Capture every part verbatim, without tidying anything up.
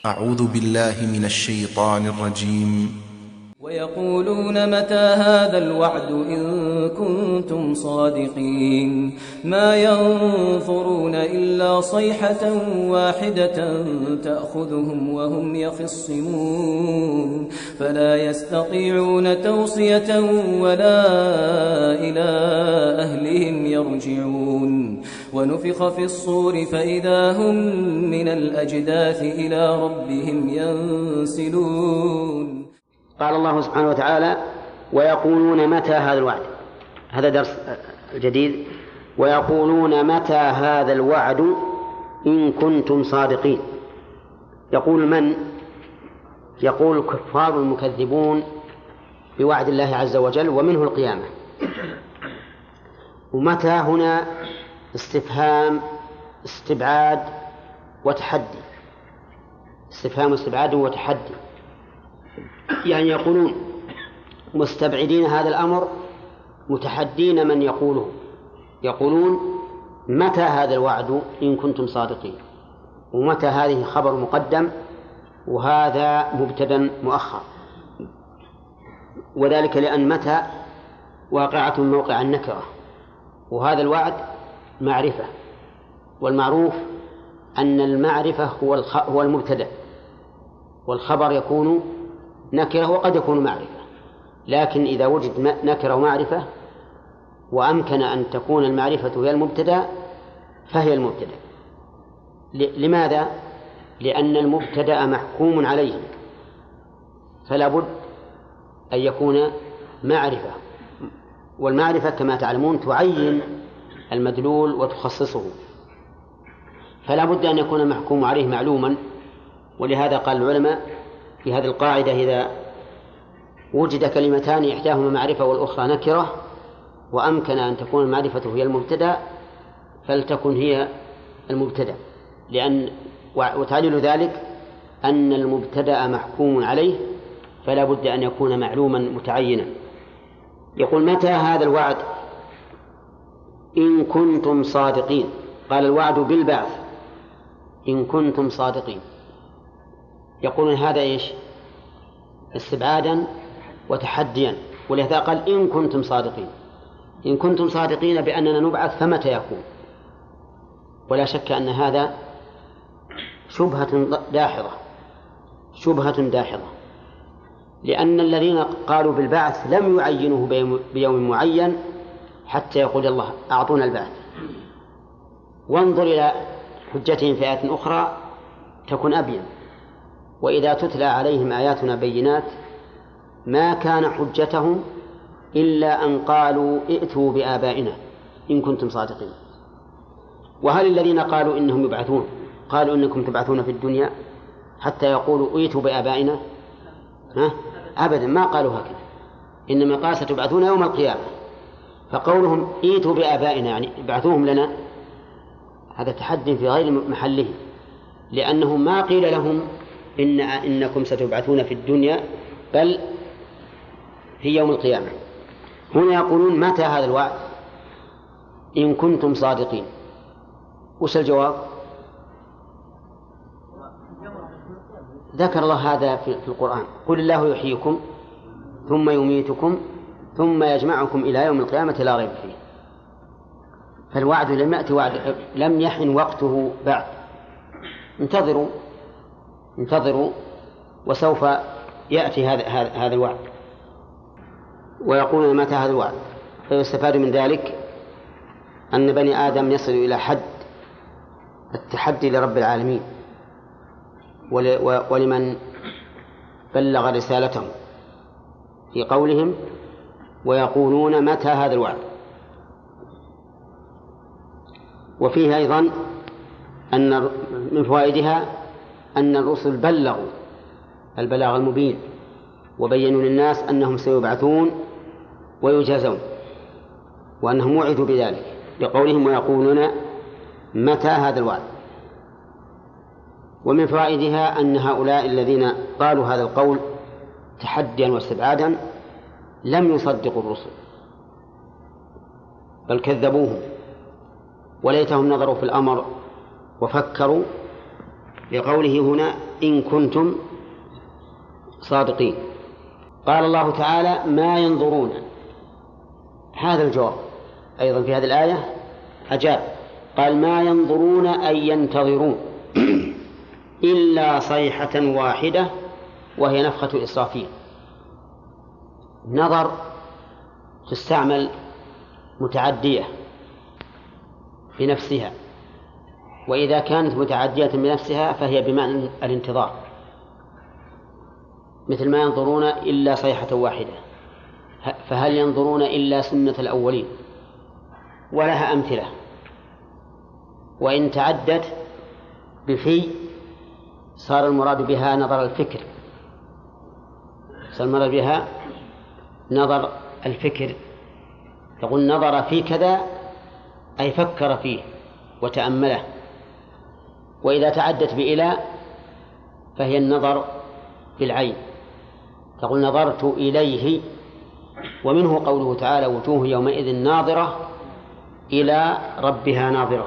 أعوذ بالله من الشيطان الرجيم. ويقولون متى هذا الوعد إن كنتم صادقين ما ينظرون إلا صيحة واحدة تأخذهم وهم يخصمون فلا يستطيعون توصية ولا إلى أهلهم يرجعون ونفخ في الصور فإذا هم من الأجداث إلى ربهم ينسلون. قال الله سبحانه وتعالى ويقولون متى هذا الوعد، هذا درس جديد. ويقولون متى هذا الوعد إن كنتم صادقين. يقول من؟ يقول الكفار المكذبون بوعد الله عز وجل ومنه القيامة. ومتى هنا استفهام استبعاد وتحدي، استفهام استبعاد وتحدي، يعني يقولون مستبعدين هذا الأمر متحدين من يقوله. يقولون متى هذا الوعد إن كنتم صادقين، ومتى هذه خبر مقدم وهذا مبتدأ مؤخر، وذلك لأن متى واقعة موقع النكرة، وهذا الوعد معرفة، والمعروف أن المعرفة هو هو المبتدأ، والخبر يكون نكرة وقد يكون معرفة. لكن إذا وجد نكرة ومعرفة وأمكن أن تكون المعرفة هي المبتدأ فهي المبتدأ. لماذا؟ لأن المبتدأ محكوم عليه، فلا بد أن يكون معرفة، والمعرفة كما تعلمون تعين المدلول وتخصصه، فلا بد أن يكون محكوم عليه معلوما. ولهذا قال العلماء في هذه القاعدة إذا وجد كلمتان إحداهما معرفة والأخرى نكرة وأمكن أن تكون المعرفة هي المبتدأ فلتكن هي المبتدأ، لأن وتعليل ذلك أن المبتدأ محكوم عليه فلا بد أن يكون معلوما متعينا. يقول متى هذا الوعد إن كنتم صادقين. قال الوعد بالبعث إن كنتم صادقين. يقولون هذا إيش؟ استبعادا وتحديا، ولهذا قال إن كنتم صادقين. إن كنتم صادقين بأننا نبعث فمتى يكون؟ ولا شك أن هذا شبهة داحضة، شبهة داحضة، لأن الذين قالوا بالبعث لم يعينوه بيوم معين حتى يقول الله أعطونا البعث. وانظر إلى حجتهم في آيات أخرى تكون أبين. وإذا تتلى عليهم آياتنا بينات ما كان حجتهم إلا أن قالوا ائتوا بآبائنا إن كنتم صادقين. وهل الذين قالوا إنهم يبعثون قالوا إنكم تبعثون في الدنيا حتى يقولوا ائتوا بآبائنا؟ ها؟ أبدا، ما قالوا هكذا، إنما قال ستبعثون يوم القيامة. فقولهم ائتوا بآبائنا يعني ابعثوهم لنا، هذا تحدي في غير محله، لأنه ما قيل لهم إن إنكم ستبعثون في الدنيا بل في يوم القيامة. هنا يقولون متى هذا الوعد إن كنتم صادقين. وش الجواب؟ ذكر الله هذا في القرآن قل الله يحييكم ثم يميتكم ثم يجمعكم إلى يوم القيامة لا ريب فيه. فالوعد لم يأتي وعد، لم يحن وقته بعد. انتظروا انتظروا وسوف يأتي هذا هذا الوعد. ويقولون متى هذا الوعد، فيستفاد من ذلك أن بني آدم يصل إلى حد التحدي لرب العالمين ولمن بلغ رسالته في قولهم ويقولون متى هذا الوعد. وفيه أيضا أن من فوائدها أن الرسل بلغوا البلاغ المبين وبينوا للناس أنهم سيبعثون ويجازون وأنهم وعدوا بذلك بقولهم ويقولون متى هذا الوعد. ومن فوائدها أن هؤلاء الذين قالوا هذا القول تحديا واستبعادا لم يصدقوا الرسل بل كذبوهم، وليتهم نظروا في الأمر وفكروا لقوله هنا إن كنتم صادقين. قال الله تعالى ما ينظرون، هذا الجواب أيضا في هذه الآية أجاب، قال ما ينظرون أي ينتظرون إلا صيحة واحدة وهي نفخة إسرافيل. نظر تستعمل متعدية بنفسها، وإذا كانت متعدية بنفسها فهي بمعنى الانتظار، مثل ما ينظرون إلا صيحة واحدة، فهل ينظرون إلا سنة الأولين، ولها أمثلة. وإن تعدت بفي صار المراد بها نظر الفكر، صار المراد بها نظر الفكر، تقول نظر في كذا أي فكر فيه وتأمله. وإذا تعدت بإلى فهي النظر بالعين، تقول نظرت إليه. ومنه قوله تعالى وجوه يومئذ ناظرة إلى ربها ناظرة.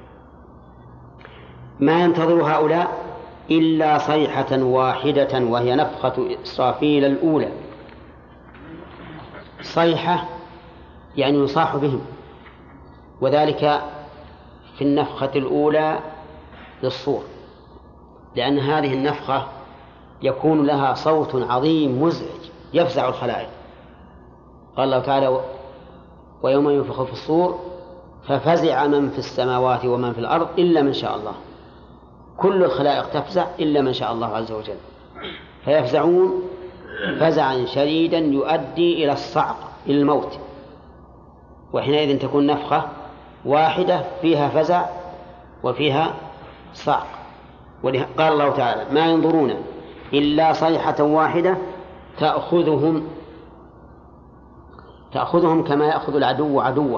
ما ينتظر هؤلاء إلا صيحة واحدة وهي نفخة إسرافيل الأولى. صيحة يعني يصاح بهم، وذلك في النفخة الأولى للصور، لأن هذه النفخة يكون لها صوت عظيم مزعج يفزع الخلائق. قال الله تعالى ويوم ينفخ في الصور ففزع من في السماوات ومن في الأرض إلا من شاء الله. كل الخلائق تفزع إلا من شاء الله عز وجل، فيفزعون فزعا شديدا يؤدي إلى الصعق، إلى الموت. وحينئذ تكون نفخة واحدة فيها فزع وفيها صعق. قال الله تعالى ما ينظرون إلا صيحة واحدة تأخذهم تأخذهم كما يأخذ العدو عدوه،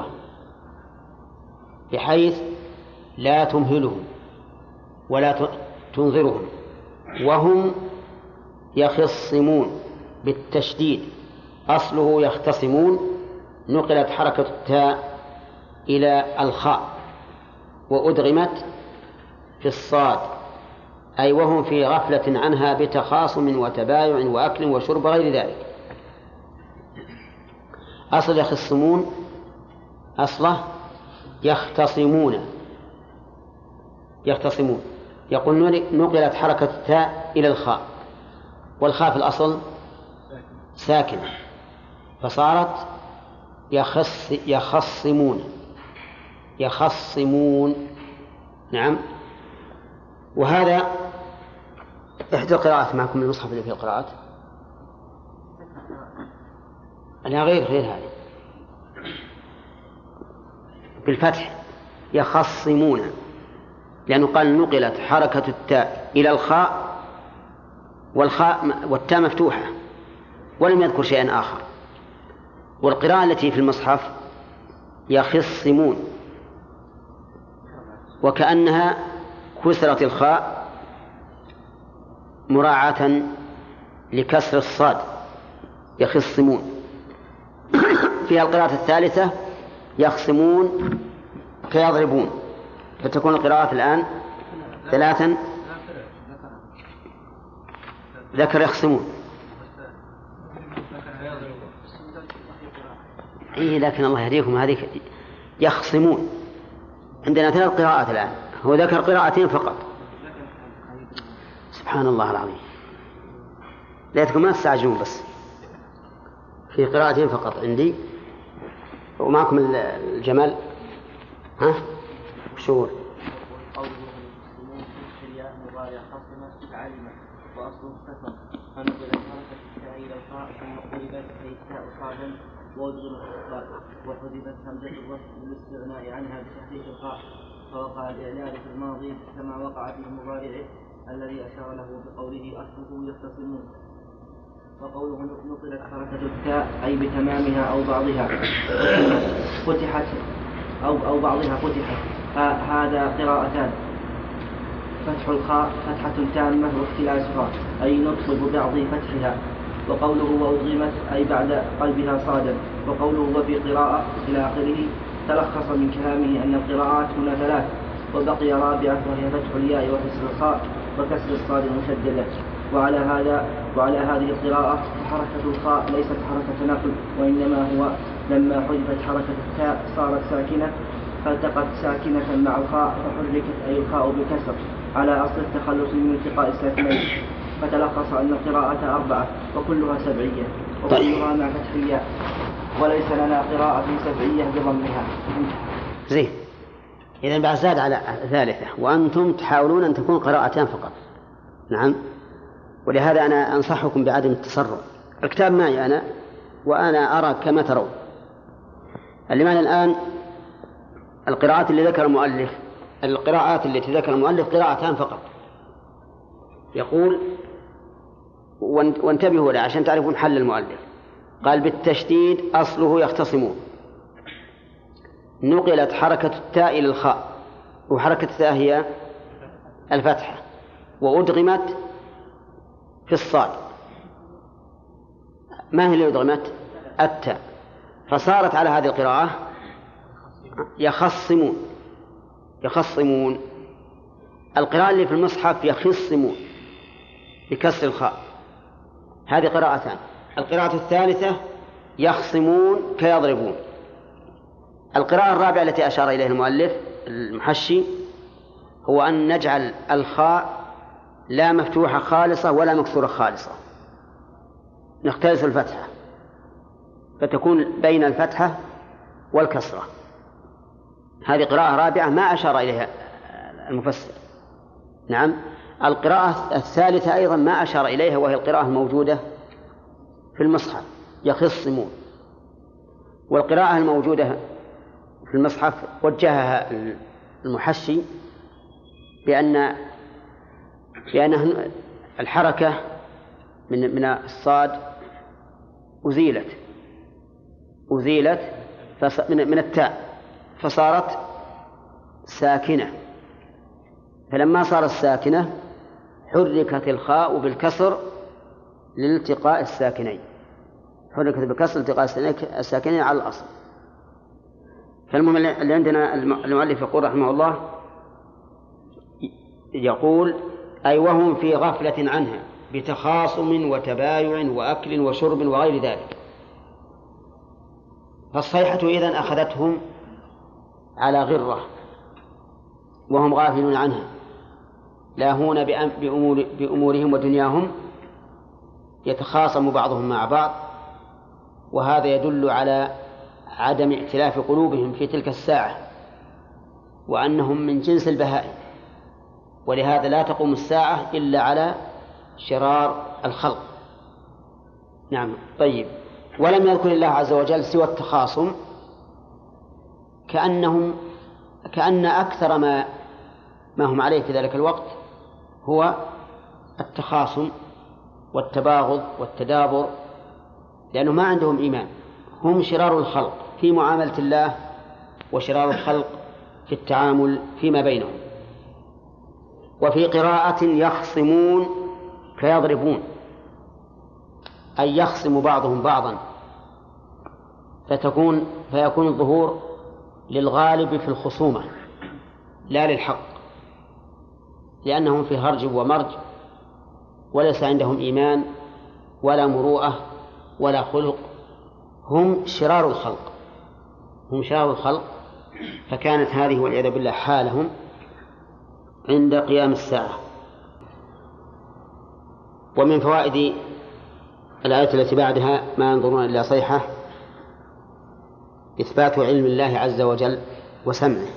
بحيث لا تمهلهم ولا تنظرهم، وهم يخصمون بالتشديد، أصله يختصمون، نقلت حركة التاء إلى الخاء وأدغمت في الصاد، أي وهم في غفلة عنها بتخاصم وتبايع وأكل وشرب غير ذلك. أصل يخصمون أصله يختصمون يختصمون يقول نقلت حركة التاء إلى الخاء، والخاء في الأصل ساكنة فصارت يخص يخصمون يخصمون نعم. وهذا إحدى القراءات. معكم المصحف اللي فيه القراءات؟ لا غير غير هذه بالفتح يخصمون، لأنه قال نقلت حركة التاء إلى الخاء والخاء والتاء مفتوحة ولم يذكر شيئا آخر. والقراءة التي في المصحف يخصمون، وكأنها كسرت الخاء مراعاة لكسر الصاد يخصمون. فيها القراءة الثالثة يخصمون كيضربون، فتكون القراءات الآن ثلاثا. ذكر يخصمون إيه، لكن الله يهديكم هذه يخصمون. عندنا ثلاث قراءات الآن، هو ذكر قراءتين فقط. سبحان الله العظيم، ليتكم ما تستعجلون، بس في قراءتين فقط عندي. ومعكم الجمال ها شو وأصله اختصر فنقلت حركة التاء إلى الخاء ثم قلبت أي التاء صادا وأدغمت الإخبار وحذفت همزة الوصل للاستغناء عنها بتحريك الخاء، فوقع الإعلان في الماضي كما وقع في المضارع الذي أشار له بقوله أصله يختصمون. وقوله نقلت حركة التاء أي بتمامها أو بعضها فتحت أو أو بعضها فتحت. هذا قراءتان، فتح الخاء فتحة تامة واختلاسها أي نطلب بعض فتحها. وقوله وأدغمت أي بعد قلبها صادا. وقوله وفي قراءة إلى آخره تلخص من كلامه أن القراءات هنا ثلاث، وبقي رابعة وهي فتح الياء وكسر الخاء وكسر الصاد المشددة. وعلى هذا وعلى هذه القراءة حركة الخاء ليست حركة نقل، وإنما هو لما حذفت حركة التاء صارت ساكنة فالتقت ساكنة مع الخاء فحركت أي الخاء بكسر على أصل التخلص من التقاء الساكنين، فتلخص أن القراءة أربعة وكلها سبعية وكلها مع فتح الياء، وليس لنا قراءة سبعية بضمها. زين. إذن بعد زاد على ثالثة، وأنتم تحاولون أن تكون قراءتان فقط. نعم. ولهذا أنا أنصحكم بعدم التسرع. الكتاب معي أنا وأنا أرى كما ترون. اللي معنا الآن القراءات اللي ذكر المؤلف، القراءات التي ذكر المؤلف قراءتان فقط. يقول وانتبهوا له عشان تعرفون حل المؤلف. قال بالتشديد أصله يختصمون، نقلت حركة التاء إلى الخاء، وحركة التاء هي الفتحة، وأدغمت في الصاد. ما هي اللي أدغمت؟ التاء، فصارت على هذه القراءة يخصمون. يخصمون القراءة اللي في المصحف يخصمون بكسر الخاء، هذه قراءتان. القراءة الثالثة يخصمون كيضربون. القراءة الرابعة التي أشار إليها المؤلف المحشي هو أن نجعل الخاء لا مفتوحة خالصة ولا مكسورة خالصة، نختلس الفتحة فتكون بين الفتحة والكسرة. هذه قراءة رابعة ما أشار إليها المفسر. نعم. القراءة الثالثة أيضا ما أشار إليها، وهي القراءة الموجودة في المصحف يخصمون. والقراءة الموجودة في المصحف وجهها المحشي بأن بأن الحركة من من الصاد أزيلت أزيلت من التاء فصارت ساكنة، فلما صارت ساكنة حركت الخاء بالكسر لالتقاء الساكنين، حركت بالكسر التقاء الساكنين على الأصل. فالمهم اللي عندنا المؤلف يقول رحمه الله يقول أي وهم في غفلة عنها بتخاصم وتبايع وأكل وشرب وغير ذلك. فالصيحة إذن أخذتهم على غرة وهم غافلون عنها، لاهون بأمور بأمورهم ودنياهم، يتخاصم بعضهم مع بعض، وهذا يدل على عدم ائتلاف قلوبهم في تلك الساعة، وأنهم من جنس البهائم، ولهذا لا تقوم الساعة إلا على شرار الخلق. نعم. طيب. ولم يذكر الله عز وجل سوى التخاصم، كأنهم كأن أكثر ما ما هم عليه في ذلك الوقت هو التخاصم والتباغض والتدابر، لأنه ما عندهم إيمان. هم شرار الخلق في معاملة الله وشرار الخلق في التعامل فيما بينهم. وفي قراءة يخصمون فيضربون، أي يخصم بعضهم بعضا، فتكون فيكون الظهور للغالب في الخصومة لا للحق، لأنهم في هرج ومرج وليس عندهم إيمان ولا مروءة ولا خلق. هم شرار الخلق هم شرار الخلق فكانت هذه والعياذ بالله حالهم عند قيام الساعة. ومن فوائد الآية التي بعدها ما ينظرون إلا صيحة إثبات علم الله عز وجل وسمعه،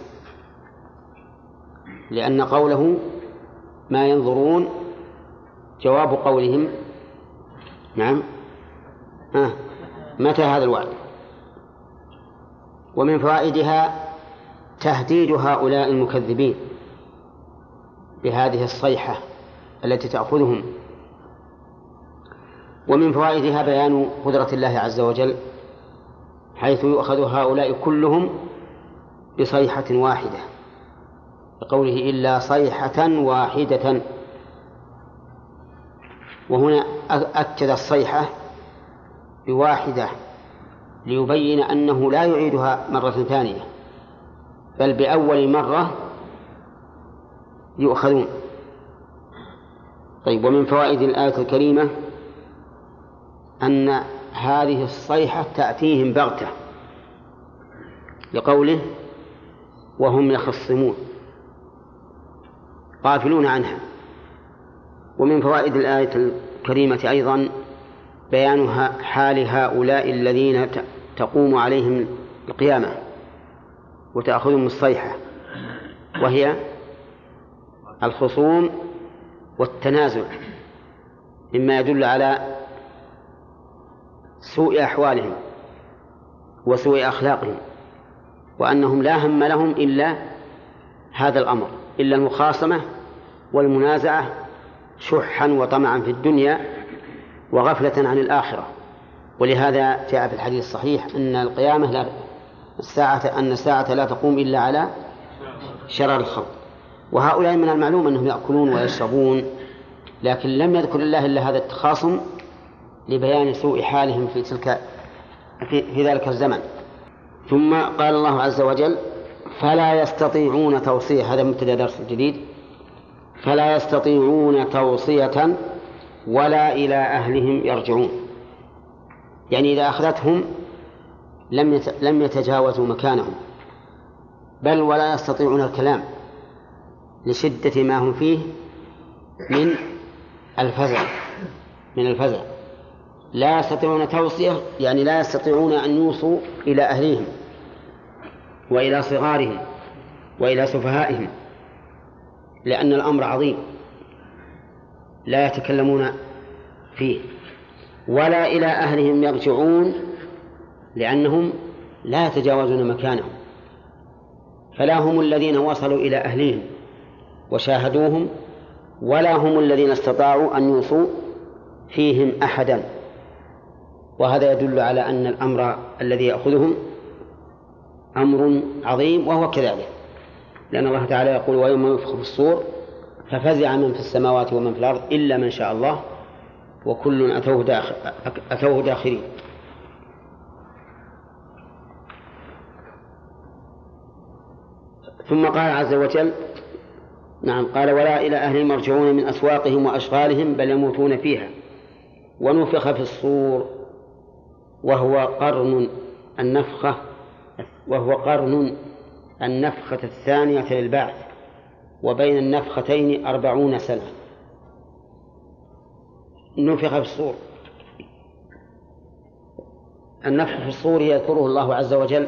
لأن قوله ما ينظرون جواب قولهم نعم آه. متى هذا الوعد. ومن فوائدها تهديد هؤلاء المكذبين بهذه الصيحة التي تأخذهم. ومن فوائدها بيان قدرة الله عز وجل، حيث يؤخذ هؤلاء كلهم بصيحة واحدة، بقوله إلا صيحة واحدة. وهنا أكد الصيحة بواحدة ليبين أنه لا يعيدها مرة ثانية، بل بأول مرة يؤخذون. طيب، ومن فوائد الآية الكريمة أن هذه الصيحة تأتيهم بغتة لقوله وهم يخصمون غافلون عنها. ومن فوائد الآية الكريمة أيضا بيان حال هؤلاء الذين تقوم عليهم القيامة وتأخذهم الصيحة، وهي الخصوم والتنازع، مما يدل على سوء أحوالهم وسوء أخلاقهم، وأنهم لا هم لهم إلا هذا الأمر، إلا المخاصمة والمنازعة، شحا وطمعا في الدنيا وغفلة عن الآخرة. ولهذا جاء في الحديث الصحيح أن القيامة لا الساعة أن الساعة لا تقوم إلا على شرار الخلق. وهؤلاء من المعلوم أنهم يأكلون ويشربون، لكن لم يذكر الله إلا هذا التخاصم لبيان سوء حالهم في تلك في, في ذلك الزمن. ثم قال الله عز وجل فلا يستطيعون توصية، هذا مبتدأ درس جديد، فلا يستطيعون توصية ولا إلى أهلهم يرجعون، يعني إذا أخذتهم لم لم يتجاوزوا مكانهم، بل ولا يستطيعون الكلام لشدة ما هم فيه من الفزع من الفزع لا يستطيعون توصية، يعني لا يستطيعون أن يوصوا إلى أهلهم وإلى صغارهم وإلى سفهائهم، لأن الأمر عظيم لا يتكلمون فيه، ولا إلى أهلهم يرجعون لأنهم لا يتجاوزون مكانهم، فلا هم الذين وصلوا إلى أهلهم وشاهدوهم، ولا هم الذين استطاعوا أن يوصوا فيهم أحدا. وهذا يدل على أن الأمر الذي يأخذهم أمر عظيم، وهو كذلك، لأن الله تعالى يقول ويوم ينفخ في الصور ففزع من في السماوات ومن في الأرض إلا من شاء الله وكل أتوه, داخل أتوه داخرين. ثم قال عز وجل نعم قال ولا إلى أهلهم يرجعون من أسواقهم وأشغالهم بل يموتون فيها. ونفخ في الصور وهو قرن النفخة وهو قرن النفخة الثانية للبعث، وبين النفختين أربعون سنة. نفخ في الصور، النفخ في الصور يذكره الله عز وجل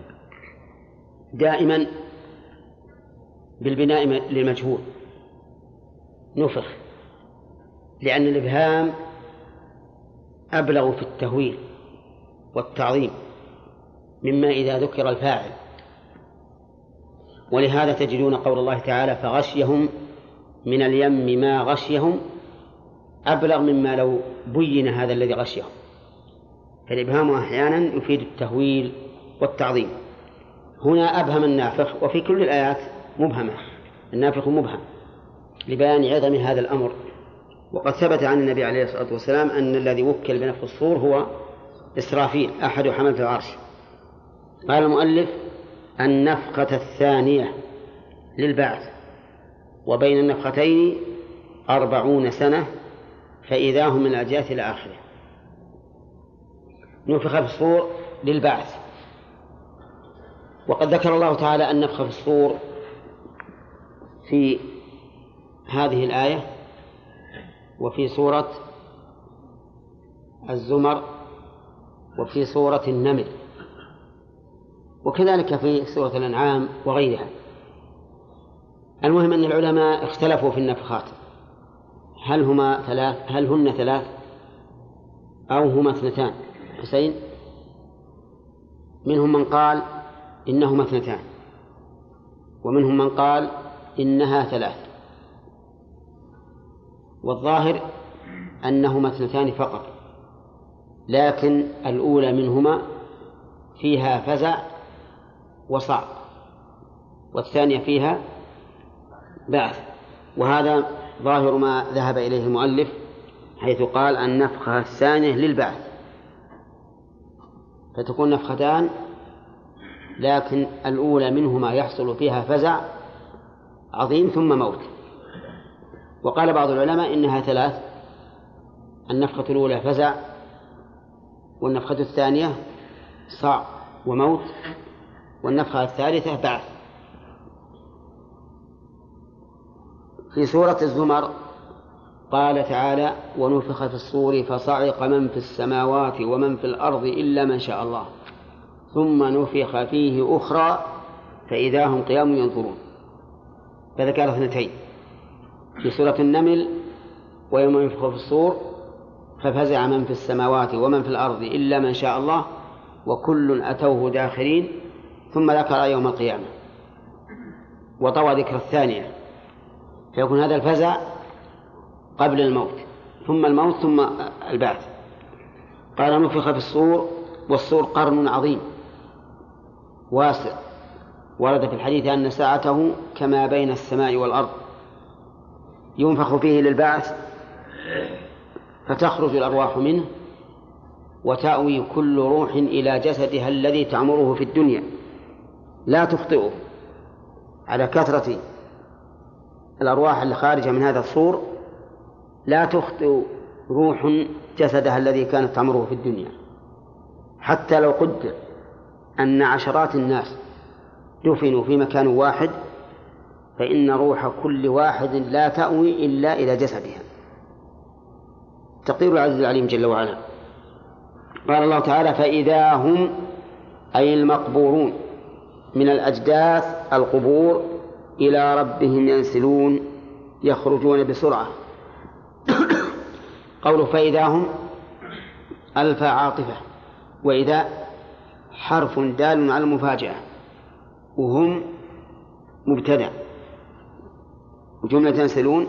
دائما بالبناء للمجهول، نفخ، لأن الإبهام أبلغ في التهويل والتعظيم مما إذا ذكر الفاعل. ولهذا تجدون قول الله تعالى فغشيهم من اليم ما غشيهم أبلغ مما لو بين هذا الذي غشيهم. فالإبهام أحيانا يفيد التهويل والتعظيم. هنا أبهم النافخ، وفي كل الآيات مبهمة، النافخ مبهم لبيان عظم هذا الأمر. وقد ثبت عن النبي عليه الصلاة والسلام أن الذي وكل بنفخ الصور هو إسرافيل أحد حملة العرش. قال المؤلف النفخة الثانية للبعث، وبين النفختين أربعون سنة، فإذا هم من الأجياث إلى آخره. نفخ في الصور للبعث. وقد ذكر الله تعالى النفخ في الصور في هذه الآية وفي سورة الزمر وفي سورة النمل، وكذلك في سورة الأنعام وغيرها. المهم أن العلماء اختلفوا في النفخات، هل هما ثلاث هل هن ثلاث أو هما اثنتان. حسين، منهم من قال إنهما اثنتان، ومنهم من قال إنها ثلاث، والظاهر أنهما اثنتان فقط، لكن الأولى منهما فيها فزع وصعق، والثانية فيها بعث. وهذا ظاهر ما ذهب إليه المؤلف حيث قال النفخة الثانية للبعث، فتكون نفختان، لكن الأولى منهما يحصل فيها فزع عظيم ثم موت، وقال بعض العلماء إنها ثلاث: النفخة الأولى فزع، والنفخة الثانية صع وموت، والنفخة الثالثة بعث. في سورة الزمر قال تعالى: ونفخ في الصور فصعق من في السماوات ومن في الأرض إلا من شاء الله ثم نفخ فيه أخرى فإذا هم قيام ينظرون. فذكر اثنتين في سورة النمل: ويوم ينفخ في الصور ففزع من في السماوات ومن في الأرض إلا من شاء الله وكل أتوه داخرين، ثم ذكر يوم القيامة وطوى ذكر الثانية، فيكون هذا الفزع قبل الموت ثم الموت ثم البعث. قال: نفخ في الصور، والصور قرن عظيم واسع، ورد في الحديث أن ساعته كما بين السماء والأرض، ينفخ فيه للبعث فتخرج الأرواح منه وتأوي كل روح إلى جسدها الذي تعمره في الدنيا لا تخطئه. على كثرة الأرواح الخارجة من هذا الصور لا تخطئ روح جسدها الذي كانت تعمره في الدنيا، حتى لو قدر أن عشرات الناس دفنوا في مكان واحد فإن روح كل واحد لا تأوي إلا إلى جسدها. تقدير العزيز العليم جل وعلا. قال الله تعالى: فإذا هم أي المقبورون من الأجداث القبور إلى ربهم ينسلون يخرجون بسرعة. قوله فإذا هم ألف عاطفة، وإذا حرف دال على المفاجأة، وهم مبتدأ، جملة ينسلون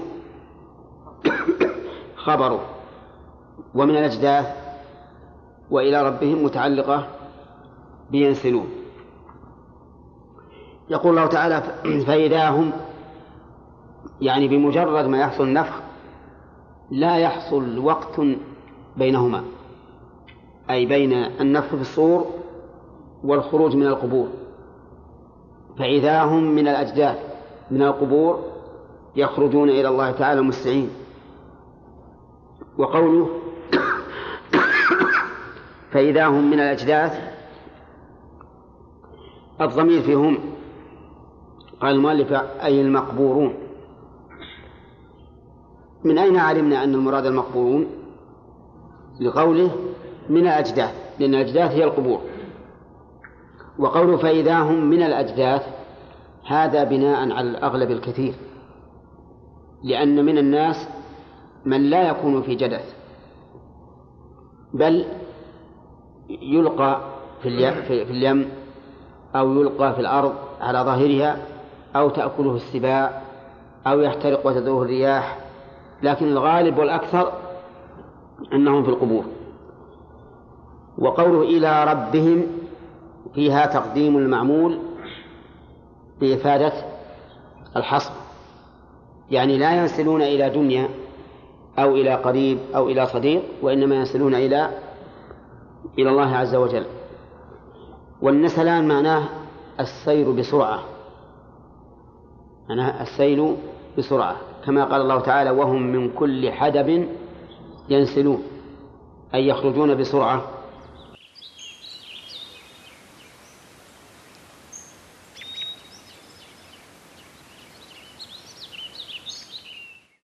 خبره، ومن الأجداث وإلى ربهم متعلقة بينسلون. يقول الله تعالى: فإذا هم، يعني بمجرد ما يحصل النفخ لا يحصل وقت بينهما، أي بين النفخ في الصور والخروج من القبور. فإذا هم من الأجداث من القبور يخرجون إلى الله تعالى مسرعين. وقوله فإذا هم من الأجداث الضمير فيهم، قال المؤلف أي المقبورون. من أين علمنا أن المراد المقبورون؟ لقوله من الأجداث، لأن الأجداث هي القبور. وقوله فإذا هم من الأجداث هذا بناء على الأغلب الكثير، لأن من الناس من لا يكون في جدث بل يلقى في اليم أو يلقى في الأرض على ظاهرها أو تأكله السباع أو يحترق وتدوره الرياح، لكن الغالب والأكثر أنهم في القبور. وقوله إلى ربهم فيها تقديم المعمول بإفادة الحصر، يعني لا ينسلون إلى دنيا أو إلى قريب أو إلى صديق، وإنما ينسلون إلى إلى الله عز وجل. والنسلان معناه السير بسرعة، معناه السير بسرعة، كما قال الله تعالى: وهم من كل حدب ينسلون، أي يخرجون بسرعة